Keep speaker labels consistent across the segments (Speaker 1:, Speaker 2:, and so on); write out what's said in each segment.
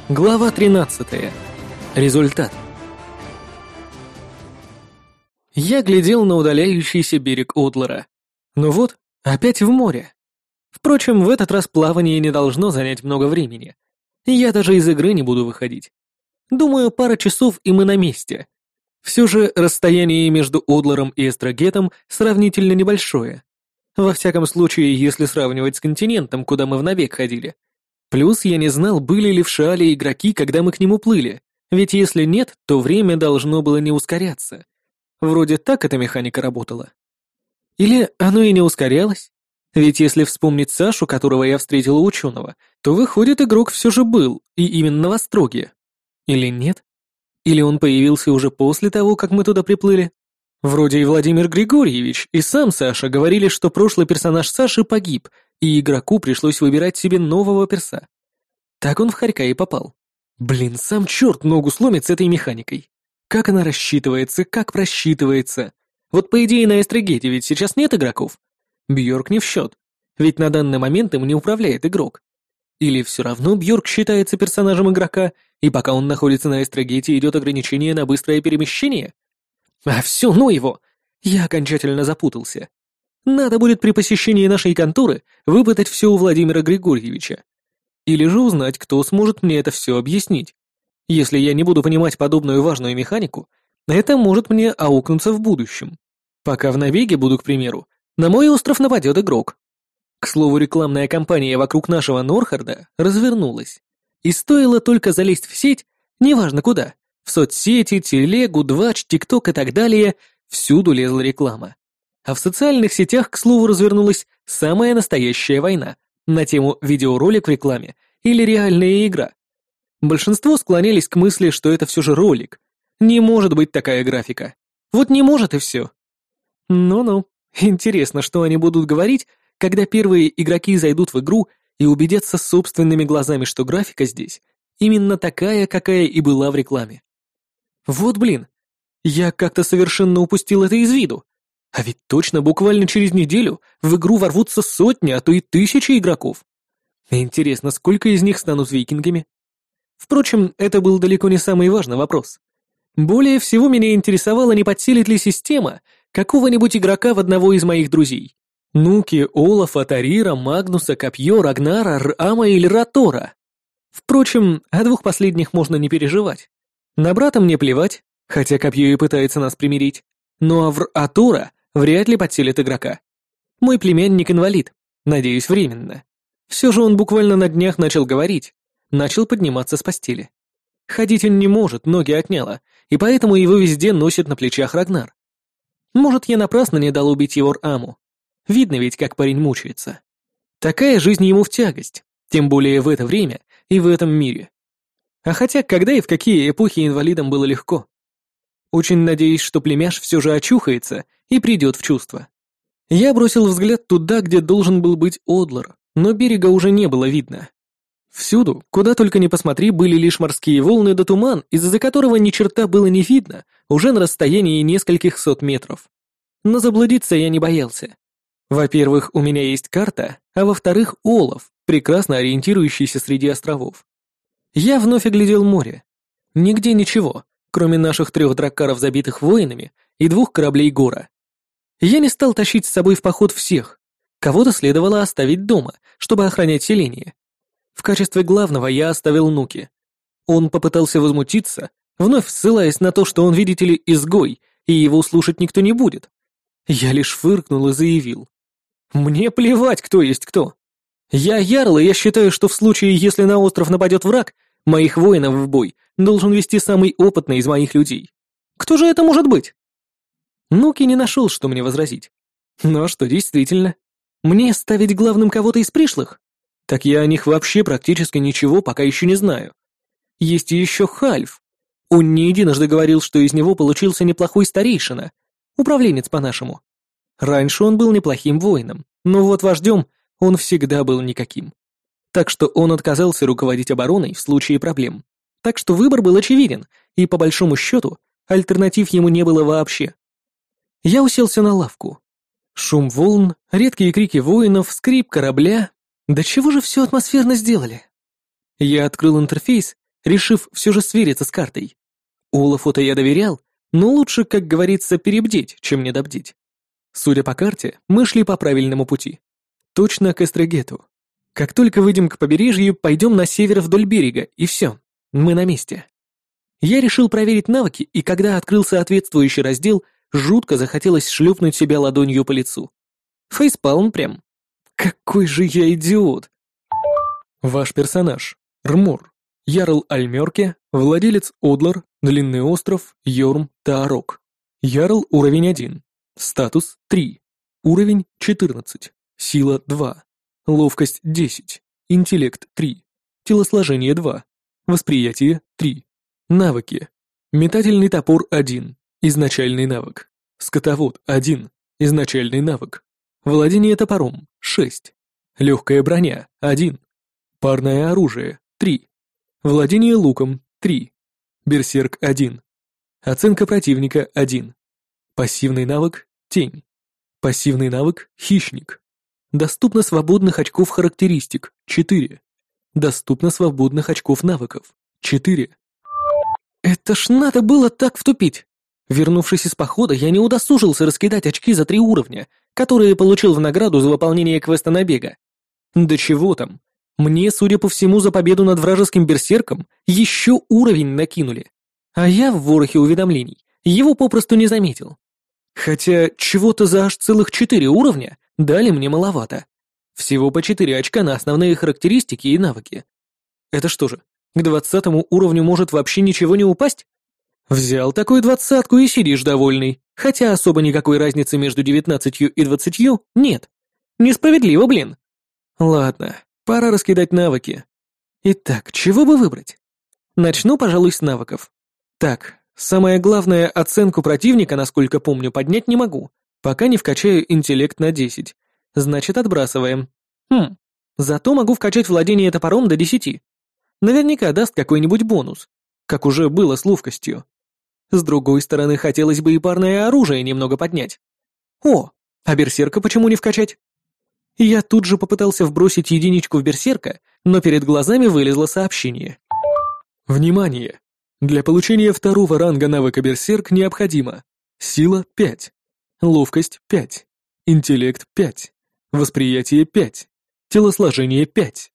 Speaker 1: Глава 13. Результат. Я глядел на удаляющийся берег Одлера. Ну вот, опять в море. Впрочем, в этот раз плавание не должно занять много времени. Я даже из игры не буду выходить. Думаю, пара часов, и мы на месте. Все же расстояние между Одлером и Эстрагетом сравнительно небольшое. Во всяком случае, если сравнивать с континентом, куда мы в набег ходили. Плюс я не знал, были ли в Шиале игроки, когда мы к нему плыли, ведь если нет, то время должно было не ускоряться. Вроде так эта механика работала. Или оно и не ускорялось? Ведь если вспомнить Сашу, которого я встретил у ученого, то выходит, игрок все же был, и именно в Остроге. Или нет? Или он появился уже после того, как мы туда приплыли? Вроде и Владимир Григорьевич, и сам Саша говорили, что прошлый персонаж Саши погиб, и игроку пришлось выбирать себе нового перса. Так он в Хорька и попал. Блин, сам черт ногу сломит с этой механикой. Как она рассчитывается, как просчитывается. Вот по идее на Эстрагете ведь сейчас нет игроков. Бьорк не в счет, ведь на данный момент им не управляет игрок. Или все равно Бьорк считается персонажем игрока, и пока он находится на Эстрагете, идет ограничение на быстрое перемещение? А все, ну его! Я окончательно запутался. Надо будет при посещении нашей конторы выпытать все у Владимира Григорьевича. Или же узнать, кто сможет мне это все объяснить. Если я не буду понимать подобную важную механику, это может мне аукнуться в будущем. Пока в набеге буду, к примеру, на мой остров нападет игрок. К слову, рекламная кампания вокруг нашего Норхарда развернулась. И стоило только залезть в сеть, неважно куда, в соцсети, телегу, двач, тикток и так далее, всюду лезла реклама. А в социальных сетях, к слову, развернулась самая настоящая война на тему видеоролик в рекламе или реальная игра. Большинство склонялись к мысли, что это все же ролик. Не может быть такая графика. Вот не может и все. Ну-ну, интересно, что они будут говорить, когда первые игроки зайдут в игру и убедятся собственными глазами, что графика здесь именно такая, какая и была в рекламе. Вот блин, я как-то совершенно упустил это из виду. А ведь точно буквально через неделю в игру ворвутся сотни, а то и тысячи игроков. Интересно, сколько из них станут викингами? Впрочем, это был далеко не самый важный вопрос. Более всего меня интересовало, не подселит ли система какого-нибудь игрока в одного из моих друзей. Нуки, Олафа, Тарира, Магнуса, Копье, Рагнара, Рама или Ратора. Впрочем, о двух последних можно не переживать. На брата мне плевать, хотя Копье и пытается нас примирить. Ну а в Ратора вряд ли подселит игрока. Мой племянник инвалид, надеюсь, временно. Все же он буквально на днях начал говорить, начал подниматься с постели. Ходить он не может, ноги отняло, и поэтому его везде носит на плечах Рагнар. Может, я напрасно не дал убить его Раму. Видно ведь, как парень мучается. Такая жизнь ему в тягость, тем более в это время и в этом мире. А хотя, когда и в какие эпохи инвалидам было легко. Очень надеюсь, что племяш все же очухается и придет в чувство. Я бросил взгляд туда, где должен был быть Одлер, но берега уже не было видно. Всюду, куда только не посмотри, были лишь морские волны да туман, из-за которого ни черта было не видно, уже на расстоянии нескольких сот метров. Но заблудиться я не боялся. Во-первых, у меня есть карта, а во-вторых, Олаф, прекрасно ориентирующийся среди островов. Я вновь оглядел море. Нигде ничего, кроме наших 3 драккаров, забитых воинами, и 2 кораблей Гора. Я не стал тащить с собой в поход всех. Кого-то следовало оставить дома, чтобы охранять селение. В качестве главного я оставил Нуки. Он попытался возмутиться, вновь ссылаясь на то, что он, видите ли, изгой, и его слушать никто не будет. Я лишь фыркнул и заявил: «Мне плевать, кто есть кто. Я ярл, и я считаю, что в случае, если на остров нападет враг, моих воинов в бой должен вести самый опытный из моих людей. Кто же это может быть?» Нуки не нашел, что мне возразить. Ну а что, действительно? Мне ставить главным кого-то из пришлых? Так я о них вообще практически ничего пока еще не знаю. Есть и еще Хальф. Он не единожды говорил, что из него получился неплохой старейшина, управленец по-нашему. Раньше он был неплохим воином, но вот вождем он всегда был никаким. Так что он отказался руководить обороной в случае проблем. Так что выбор был очевиден, и по большому счету альтернатив ему не было вообще. Я уселся на лавку. Шум волн, редкие крики воинов, скрип корабля. Да чего же все атмосферно сделали? Я открыл интерфейс решив все же свериться с картой. Олафу-то я доверял, но лучше, как говорится, перебдеть, чем недобдеть. Судя по карте, мы шли по правильному пути. Точно к Эстрегету. Как только выйдем к побережью, пойдем на север вдоль берега, и все, мы на месте. Я решил проверить навыки, и когда открыл соответствующий раздел, жутко захотелось шлепнуть себя ладонью по лицу. Фейспалм прям. Какой же я идиот! Ваш персонаж. Рмур. Ярл Альмёрке, владелец Одлар, Длинный остров, Йорм, Таарок. Ярл уровень 1. Статус 3. Уровень 14. Сила 2. Ловкость 10. Интеллект 3. Телосложение 2. Восприятие 3. Навыки. Метательный топор 1. Изначальный навык. Скотовод 1. Изначальный навык. Владение топором 6. Легкая броня 1. Парное оружие 3. Владение луком 3. Берсерк 1. Оценка противника 1. Пассивный навык тень. Пассивный навык хищник. Доступно свободных очков характеристик 4. Доступно свободных очков навыков 4. Это ж надо было так втупить. Вернувшись из похода, я не удосужился раскидать очки за 3 уровня, которые получил в награду за выполнение квеста набега. Да чего там? Мне, судя по всему, за победу над вражеским берсерком еще уровень накинули. А я в ворохе уведомлений его попросту не заметил. Хотя чего-то за аж целых 4 уровня дали мне маловато. Всего по 4 очка на основные характеристики и навыки. Это что же, к 20 уровню может вообще ничего не упасть? Взял такую 20-ку и сидишь довольный, хотя особо никакой разницы между 19 и 20 нет. Несправедливо, блин. Ладно, пора раскидать навыки. Итак, чего бы выбрать? Начну, пожалуй, с навыков. Так, самое главное, оценку противника, насколько помню, поднять не могу, пока не вкачаю интеллект на 10. Значит, отбрасываем. Зато могу вкачать владение топором до 10. Наверняка даст какой-нибудь бонус, как уже было с ловкостью. С другой стороны, хотелось бы и парное оружие немного поднять. О, а берсерка почему не вкачать? Я тут же попытался вбросить единичку в берсерка, но перед глазами вылезло сообщение. Внимание! Для получения 2-го ранга навыка берсерк необходимо сила 5, ловкость 5, интеллект 5, восприятие 5, телосложение 5.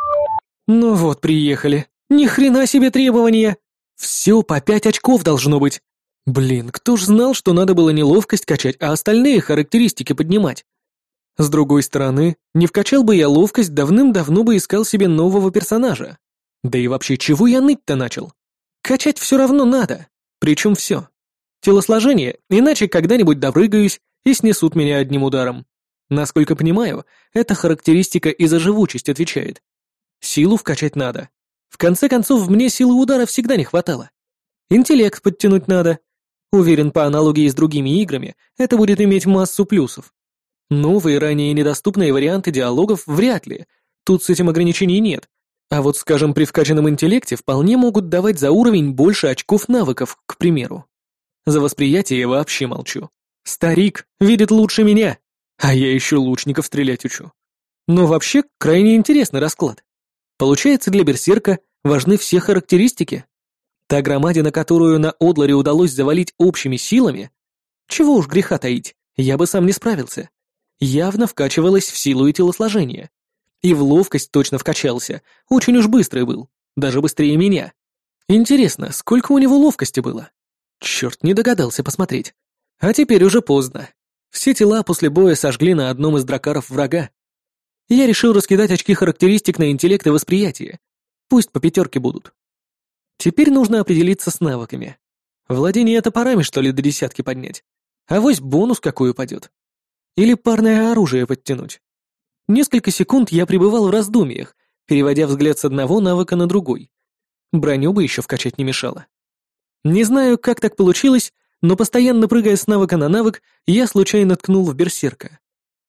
Speaker 1: Ну вот, приехали. Ни хрена себе требования! Все по 5 очков должно быть. Блин, кто ж знал, что надо было не ловкость качать, а остальные характеристики поднимать? С другой стороны, не вкачал бы я ловкость, давным-давно бы искал себе нового персонажа. Да и вообще, чего я ныть-то начал? Качать все равно надо. Причем все. Телосложение, иначе когда-нибудь допрыгаюсь и снесут меня одним ударом. Насколько понимаю, эта характеристика и за живучесть отвечает. Силу вкачать надо. В конце концов, мне силы удара всегда не хватало. Интеллект подтянуть надо. Уверен, по аналогии с другими играми, это будет иметь массу плюсов. Новые, ранее недоступные варианты диалогов вряд ли. Тут с этим ограничений нет. А вот, скажем, при вкачанном интеллекте вполне могут давать за уровень больше очков навыков, к примеру. За восприятие я вообще молчу. Старик видит лучше меня, а я еще лучников стрелять учу. Но вообще, крайне интересный расклад. Получается, для берсерка важны все характеристики? Та громадина, которую на Одларе удалось завалить общими силами? Чего уж греха таить, я бы сам не справился. Явно вкачивалась в силу и телосложение. И в ловкость точно вкачался, очень уж быстрый был, даже быстрее меня. Интересно, сколько у него ловкости было? Черт, не догадался посмотреть. А теперь уже поздно. Все тела после боя сожгли на одном из дракаров врага. Я решил раскидать очки характеристик на интеллект и восприятие. Пусть по 5 будут. Теперь нужно определиться с навыками. Владение топорами, что ли, до 10 поднять? Авось бонус какой упадет. Или парное оружие подтянуть. Несколько секунд я пребывал в раздумьях, переводя взгляд с одного навыка на другой. Броню бы еще вкачать не мешало. Не знаю, как так получилось, но постоянно прыгая с навыка на навык, я случайно ткнул в берсерка.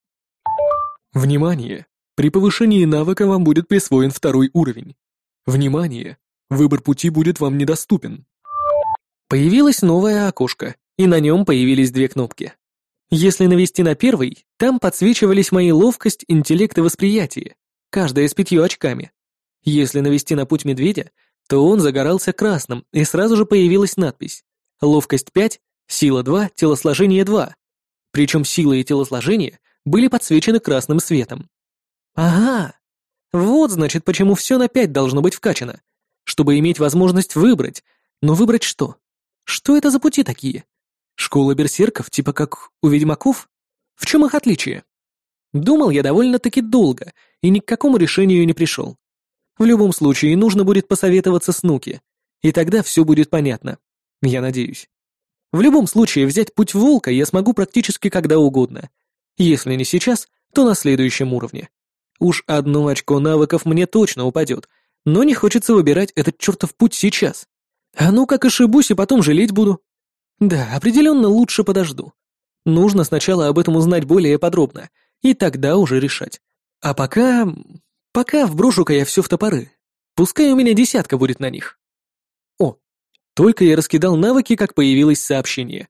Speaker 1: Внимание! При повышении навыка вам будет присвоен 2-й уровень. Внимание! Выбор пути будет вам недоступен. Появилось новое окошко, и на нем появились 2 кнопки. Если навести на первый, там подсвечивались мои ловкость, интеллект и восприятие, каждая с 5 очками. Если навести на путь медведя, то он загорался красным, и сразу же появилась надпись «Ловкость 5, сила 2, телосложение 2». Причем сила и телосложение были подсвечены красным светом. Ага, вот значит, почему все на 5 должно быть вкачано. Чтобы иметь возможность выбрать. Но выбрать что? Что это за пути такие? Школа берсерков, типа как у ведьмаков? В чем их отличие? Думал я довольно-таки долго и ни к какому решению не пришел. В любом случае, нужно будет посоветоваться с Нуки, и тогда все будет понятно. Я надеюсь. В любом случае, взять путь волка я смогу практически когда угодно. Если не сейчас, то на следующем уровне. Уж одно очко навыков мне точно упадет, но не хочется выбирать этот чертов путь сейчас. А ну как ошибусь и потом жалеть буду. Да, определенно лучше подожду. Нужно сначала об этом узнать более подробно, и тогда уже решать. А пока... Пока вброшу-ка я все в топоры. Пускай у меня 10 будет на них. О, только я раскидал навыки, как появилось сообщение.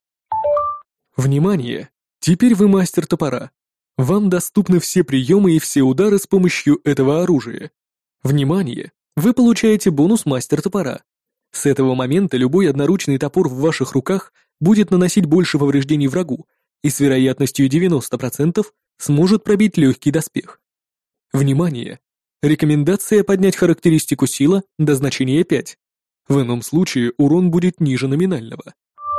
Speaker 1: Внимание! Теперь вы мастер топора. Вам доступны все приемы и все удары с помощью этого оружия. Внимание! Вы получаете бонус мастер топора. С этого момента любой одноручный топор в ваших руках будет наносить больше повреждений врагу и с вероятностью 90% сможет пробить легкий доспех. Внимание! Рекомендация поднять характеристику сила до значения 5. В ином случае урон будет ниже номинального.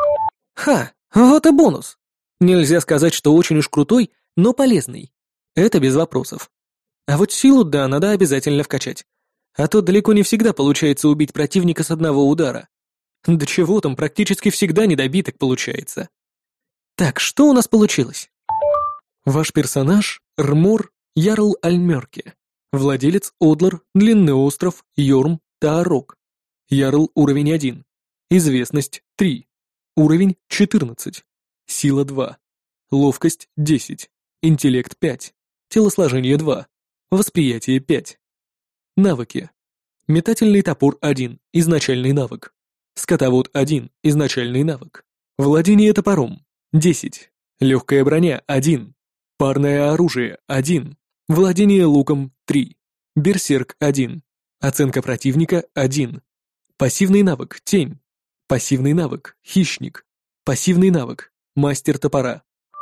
Speaker 1: Ха, вот и бонус. Нельзя сказать, что очень уж крутой, но полезный. Это без вопросов. А вот силу, да, надо обязательно вкачать. А то далеко не всегда получается убить противника с одного удара. Да чего там, практически всегда недобиток получается. Так, что у нас получилось? Ваш персонаж — Рмор Ярл Альмерке. Владелец Одлар, Длинный остров, Йорм, Таарок. Ярл уровень 1. Известность 3. Уровень 14. Сила 2. Ловкость 10. Интеллект 5. Телосложение 2. Восприятие 5. Навыки. Метательный топор 1. Изначальный навык. Скотовод 1. Изначальный навык. Владение топором 10. Легкая броня 1. Парное оружие 1. Владение луком 3. Берсерк 1. Оценка противника 1. Пассивный навык тень. Пассивный навык хищник. Пассивный навык мастер топора.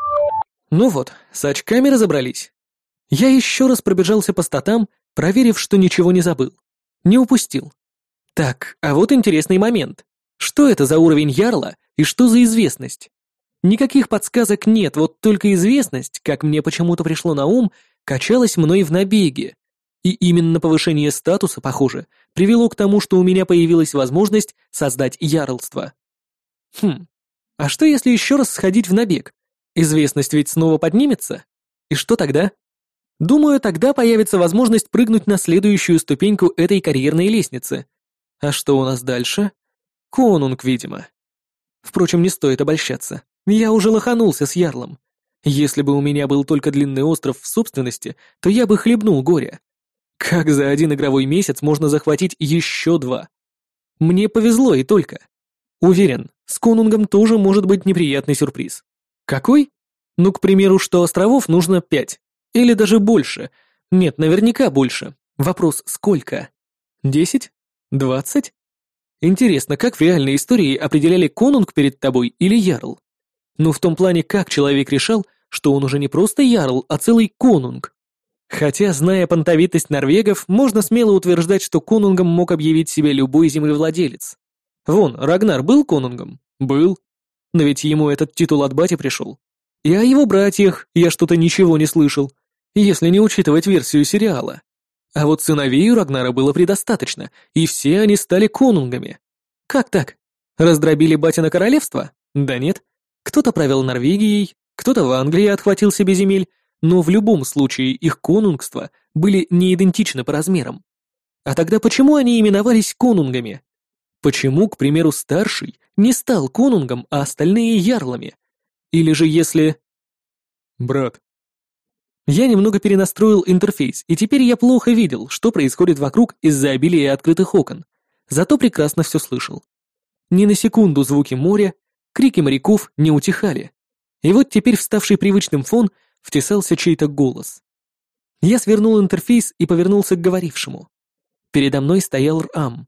Speaker 1: Ну вот, с очками разобрались. Я еще раз пробежался по статам, проверив, что ничего не забыл. Не упустил. Так, а вот интересный момент. Что это за уровень ярла и что за известность? Никаких подсказок нет, вот только известность, как мне почему-то пришло на ум, качалась мной в набеге. И именно повышение статуса, похоже, привело к тому, что у меня появилась возможность создать ярлство. А что если еще раз сходить в набег? Известность ведь снова поднимется? И что тогда? Думаю, тогда появится возможность прыгнуть на следующую ступеньку этой карьерной лестницы. А что у нас дальше? Конунг, видимо. Впрочем, не стоит обольщаться. Я уже лоханулся с ярлом. Если бы у меня был только Длинный остров в собственности, то я бы хлебнул горя. Как за один игровой месяц можно захватить еще 2? Мне повезло и только. Уверен, с Конунгом тоже может быть неприятный сюрприз. Какой? Ну, к примеру, что островов нужно 5. Или даже больше. Нет, наверняка больше. Вопрос, сколько? 10? 20? Интересно, как в реальной истории определяли конунг перед тобой или ярл? Ну, в том плане, как человек решал, что он уже не просто ярл, а целый конунг. Хотя, зная понтовитость норвегов, можно смело утверждать, что конунгом мог объявить себя любой землевладелец. Вон, Рагнар был конунгом? Был. Но ведь ему этот титул от бати пришел. И о его братьях я что-то ничего не слышал, если не учитывать версию сериала. А вот сыновей у Рагнара было предостаточно, и все они стали конунгами. Как так? Раздробили батино королевство? Да нет. Кто-то правил Норвегией, кто-то в Англии отхватил себе земель, но в любом случае их конунгства были не идентичны по размерам. А тогда почему они именовались конунгами? Почему, к примеру, старший не стал конунгом, а остальные ярлами? Или же если... Брат. Я немного перенастроил интерфейс, и теперь я плохо видел, что происходит вокруг из-за обилия открытых окон, зато прекрасно все слышал. Ни на секунду звуки моря, крики моряков не утихали. И вот теперь вставший привычным фон втесался чей-то голос. Я свернул интерфейс и повернулся к говорившему. Передо мной стоял Рам.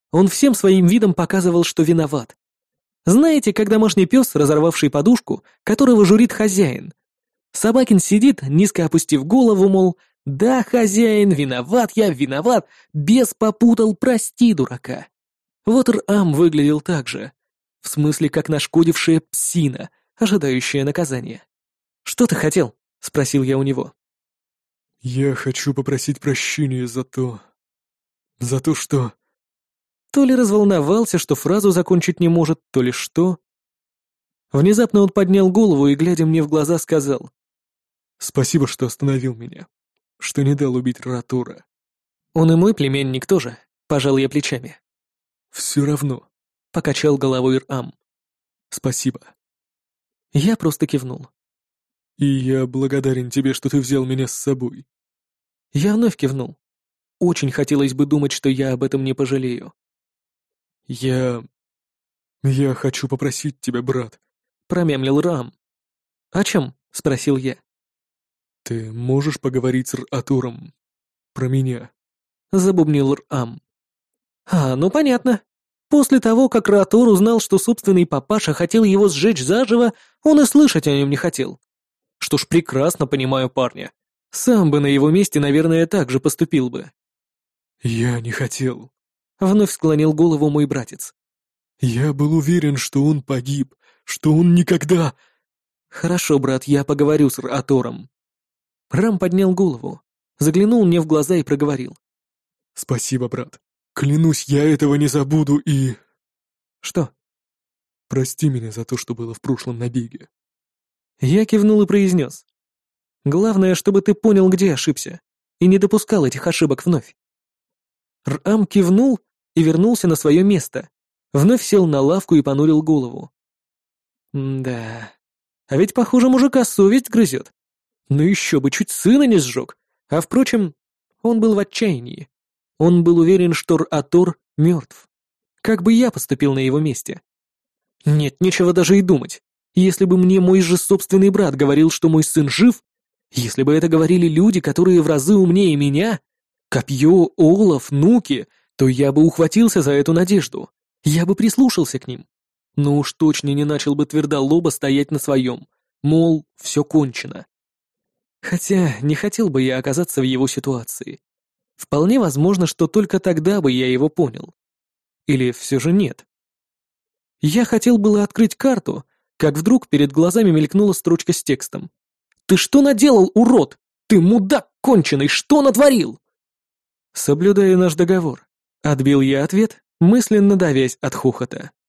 Speaker 1: Он всем своим видом показывал, что виноват. Знаете, как домашний пес, разорвавший подушку, которого журит хозяин? Собакин сидит, низко опустив голову, мол, «Да, хозяин, виноват я, виноват, бес попутал, прости, дурака». Вот Р-Ам выглядел так же. В смысле, как нашкодившая псина, ожидающая наказания. «Что ты хотел?» — спросил я у него.
Speaker 2: «Я хочу попросить прощения за то, что...»
Speaker 1: То ли разволновался, что фразу закончить не может, то ли что. Внезапно он поднял голову и, глядя мне в глаза, сказал:
Speaker 2: «Спасибо, что остановил меня, что не дал убить Ратура».
Speaker 1: «Он и мой племянник тоже», — пожал я плечами.
Speaker 2: «Все равно»,
Speaker 1: — покачал головой Р-Ам.
Speaker 2: «Спасибо».
Speaker 1: Я просто кивнул.
Speaker 2: «И я благодарен тебе, что ты взял меня с собой».
Speaker 1: Я вновь кивнул. Очень хотелось бы думать, что я об этом не пожалею.
Speaker 2: Я хочу попросить тебя, брат».
Speaker 1: Промямлил Р-Ам. «О чем?» — спросил я.
Speaker 2: «Ты можешь поговорить с Ратуром про меня?»
Speaker 1: Забубнил Р-Ам. Ну понятно. После того, как Ратур узнал, что собственный папаша хотел его сжечь заживо, он и слышать о нем не хотел. Что ж, прекрасно понимаю парня. Сам бы на его месте, наверное, так же поступил бы.
Speaker 2: «Я не хотел».
Speaker 1: Вновь склонил голову мой братец.
Speaker 2: «Я был уверен, что он погиб, что он никогда...»
Speaker 1: «Хорошо, брат, я поговорю с Ратором». Рам поднял голову, заглянул мне в глаза и проговорил.
Speaker 2: «Спасибо, брат. Клянусь, я этого не забуду и...»
Speaker 1: «Что?»
Speaker 2: «Прости меня за то, что было в прошлом набеге».
Speaker 1: Я кивнул и произнес. «Главное, чтобы ты понял, где ошибся, и не допускал этих ошибок вновь». Р-Ам кивнул и вернулся на свое место, вновь сел на лавку и понурил голову. Да, а ведь, похоже, мужика совесть грызет. Ну еще бы, чуть сына не сжег. А впрочем, он был в отчаянии. Он был уверен, что Р-Атор мертв. Как бы я поступил на его месте? Нет, нечего даже и думать. Если бы мне мой же собственный брат говорил, что мой сын жив, если бы это говорили люди, которые в разы умнее меня, Копье, Олаф, Нуки, то я бы ухватился за эту надежду. Я бы прислушался к ним. Но уж точно не начал бы твердолобо стоять на своем. Мол, все кончено. Хотя не хотел бы я оказаться в его ситуации. Вполне возможно, что только тогда бы я его понял. Или все же нет. Я хотел было открыть карту, как вдруг перед глазами мелькнула строчка с текстом. «Ты что наделал, урод? Ты мудак конченый, что натворил?» «Соблюдаю наш договор», — отбил я ответ, мысленно давясь от хохота.